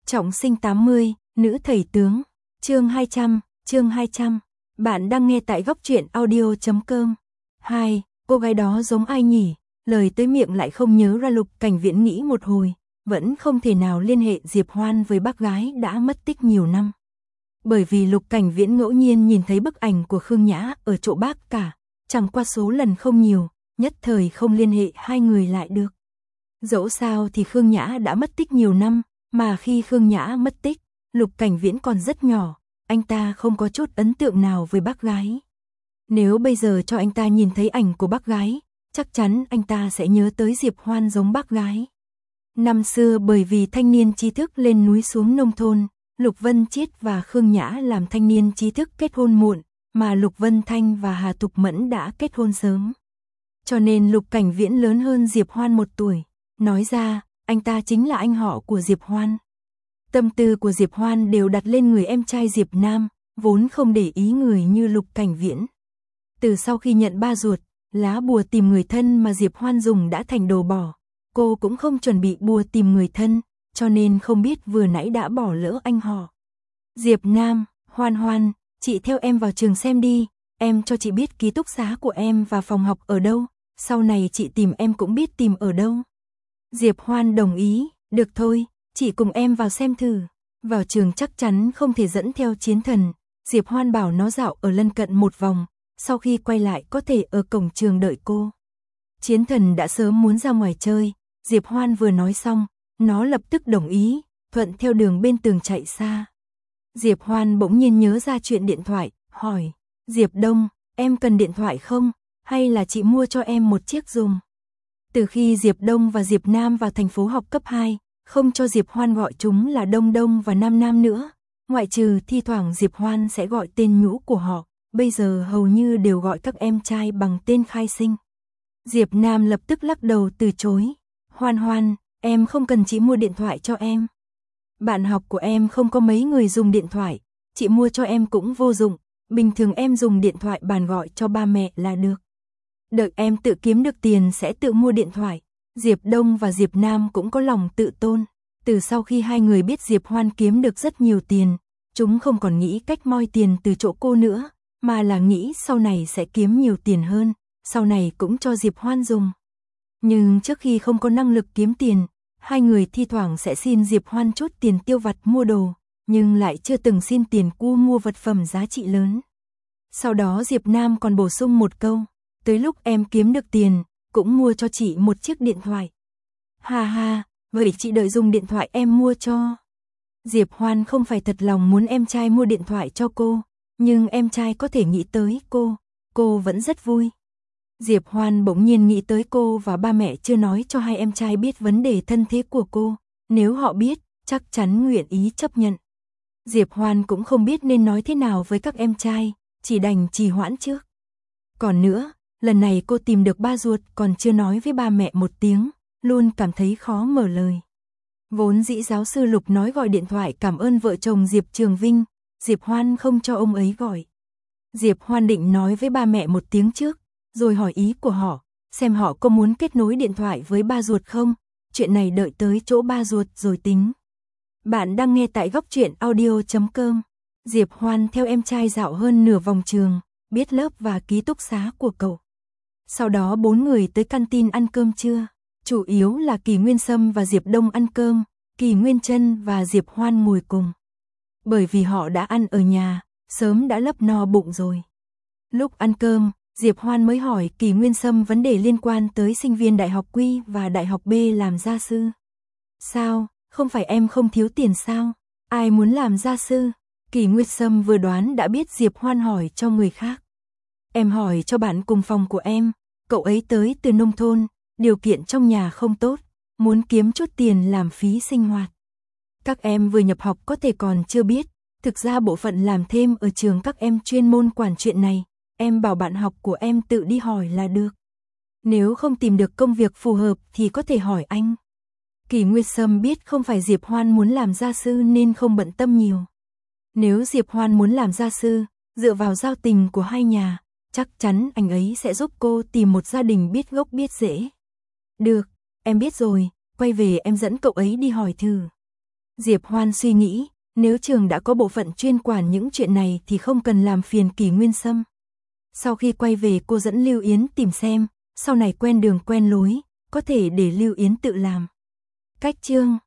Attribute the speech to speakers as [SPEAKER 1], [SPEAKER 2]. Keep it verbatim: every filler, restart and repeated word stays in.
[SPEAKER 1] Trọng sinh tám mươi, nữ thầy tướng, chương hai trăm, chương hai trăm. Bạn đang nghe tại góc truyện audio chấm com. hai. Cô gái đó giống ai nhỉ? Lời tới miệng lại không nhớ ra. Lục Cảnh Viễn nghĩ một hồi, vẫn không thể nào liên hệ Diệp Hoan với bác gái đã mất tích nhiều năm. Bởi vì Lục Cảnh Viễn ngẫu nhiên nhìn thấy bức ảnh của Khương Nhã ở chỗ bác cả, chẳng qua số lần không nhiều, nhất thời không liên hệ hai người lại được. Dẫu sao thì Khương Nhã đã mất tích nhiều năm, mà khi Khương Nhã mất tích, Lục Cảnh Viễn còn rất nhỏ, anh ta không có chút ấn tượng nào với bác gái. Nếu bây giờ cho anh ta nhìn thấy ảnh của bác gái, chắc chắn anh ta sẽ nhớ tới Diệp Hoan giống bác gái. Năm xưa bởi vì thanh niên trí thức lên núi xuống nông thôn, Lục Vân Chiết và Khương Nhã làm thanh niên trí thức kết hôn muộn, mà Lục Vân Thanh và Hà Thục Mẫn đã kết hôn sớm. Cho nên Lục Cảnh Viễn lớn hơn Diệp Hoan một tuổi, nói ra, anh ta chính là anh họ của Diệp Hoan. Tâm tư của Diệp Hoan đều đặt lên người em trai Diệp Nam, vốn không để ý người như Lục Cảnh Viễn. Từ sau khi nhận ba ruột, lá bùa tìm người thân mà Diệp Hoan dùng đã thành đồ bỏ, cô cũng không chuẩn bị bùa tìm người thân, cho nên không biết vừa nãy đã bỏ lỡ anh họ. Diệp Nam, Hoan Hoan, chị theo em vào trường xem đi, em cho chị biết ký túc xá của em và phòng học ở đâu, sau này chị tìm em cũng biết tìm ở đâu. Diệp Hoan đồng ý, được thôi, chị cùng em vào xem thử. Vào trường chắc chắn không thể dẫn theo Chiến Thần, Diệp Hoan bảo nó dạo ở lân cận một vòng, sau khi quay lại có thể ở cổng trường đợi cô. Chiến Thần đã sớm muốn ra ngoài chơi, Diệp Hoan vừa nói xong, nó lập tức đồng ý, thuận theo đường bên tường chạy xa. Diệp Hoan bỗng nhiên nhớ ra chuyện điện thoại, hỏi, Diệp Đông, em cần điện thoại không, hay là chị mua cho em một chiếc dùng? Từ khi Diệp Đông và Diệp Nam vào thành phố học cấp hai, không cho Diệp Hoan gọi chúng là Đông Đông và Nam Nam nữa, ngoại trừ thi thoảng Diệp Hoan sẽ gọi tên nhũ của họ, bây giờ hầu như đều gọi các em trai bằng tên khai sinh. Diệp Nam lập tức lắc đầu từ chối, Hoan Hoan, em không cần chị mua điện thoại cho em. Bạn học của em không có mấy người dùng điện thoại, chị mua cho em cũng vô dụng, bình thường em dùng điện thoại bàn gọi cho ba mẹ là được. Đợi em tự kiếm được tiền sẽ tự mua điện thoại. Diệp Đông và Diệp Nam cũng có lòng tự tôn, từ sau khi hai người biết Diệp Hoan kiếm được rất nhiều tiền, chúng không còn nghĩ cách moi tiền từ chỗ cô nữa, mà là nghĩ sau này sẽ kiếm nhiều tiền hơn, sau này cũng cho Diệp Hoan dùng. Nhưng trước khi không có năng lực kiếm tiền, hai người thi thoảng sẽ xin Diệp Hoan chút tiền tiêu vặt mua đồ, nhưng lại chưa từng xin tiền cu mua vật phẩm giá trị lớn. Sau đó Diệp Nam còn bổ sung một câu, tới lúc em kiếm được tiền, cũng mua cho chị một chiếc điện thoại. Ha ha, vậy chị đợi dùng điện thoại em mua cho. Diệp Hoan không phải thật lòng muốn em trai mua điện thoại cho cô, nhưng em trai có thể nghĩ tới cô, cô vẫn rất vui. Diệp Hoan bỗng nhiên nghĩ tới cô và ba mẹ chưa nói cho hai em trai biết vấn đề thân thế của cô, nếu họ biết, chắc chắn nguyện ý chấp nhận. Diệp Hoan cũng không biết nên nói thế nào với các em trai, chỉ đành trì hoãn trước. Còn nữa, lần này cô tìm được ba ruột còn chưa nói với ba mẹ một tiếng, luôn cảm thấy khó mở lời. Vốn dĩ giáo sư Lục nói gọi điện thoại cảm ơn vợ chồng Diệp Trường Vinh, Diệp Hoan không cho ông ấy gọi. Diệp Hoan định nói với ba mẹ một tiếng trước, rồi hỏi ý của họ, xem họ có muốn kết nối điện thoại với ba ruột không, chuyện này đợi tới chỗ ba ruột rồi tính. Bạn đang nghe tại góc truyện audio chấm com. Diệp Hoan theo em trai dạo hơn nửa vòng trường, biết lớp và ký túc xá của cậu. Sau đó bốn người tới canteen ăn cơm trưa, chủ yếu là Kỳ Nguyên Sâm và Diệp Đông ăn cơm, Kỳ Nguyên Trân và Diệp Hoan ngồi cùng. Bởi vì họ đã ăn ở nhà, sớm đã lấp no bụng rồi. Lúc ăn cơm, Diệp Hoan mới hỏi Kỳ Nguyên Sâm vấn đề liên quan tới sinh viên Đại học Quy và Đại học B làm gia sư. Sao, không phải em không thiếu tiền sao? Ai muốn làm gia sư? Kỳ Nguyên Sâm vừa đoán đã biết Diệp Hoan hỏi cho người khác. Em hỏi cho bạn cùng phòng của em, cậu ấy tới từ nông thôn, điều kiện trong nhà không tốt, muốn kiếm chút tiền làm phí sinh hoạt. Các em vừa nhập học có thể còn chưa biết, thực ra bộ phận làm thêm ở trường các em chuyên môn quản chuyện này, em bảo bạn học của em tự đi hỏi là được. Nếu không tìm được công việc phù hợp thì có thể hỏi anh. Kỳ Nguyên Sâm biết không phải Diệp Hoan muốn làm gia sư nên không bận tâm nhiều. Nếu Diệp Hoan muốn làm gia sư, dựa vào giao tình của hai nhà, chắc chắn anh ấy sẽ giúp cô tìm một gia đình biết gốc biết rễ. Được, em biết rồi, quay về em dẫn cậu ấy đi hỏi thử. Diệp Hoan suy nghĩ, nếu trường đã có bộ phận chuyên quản những chuyện này thì không cần làm phiền Kỳ Nguyên Sâm. Sau khi quay về cô dẫn Lưu Yến tìm xem, sau này quen đường quen lối, có thể để Lưu Yến tự làm. Cách chương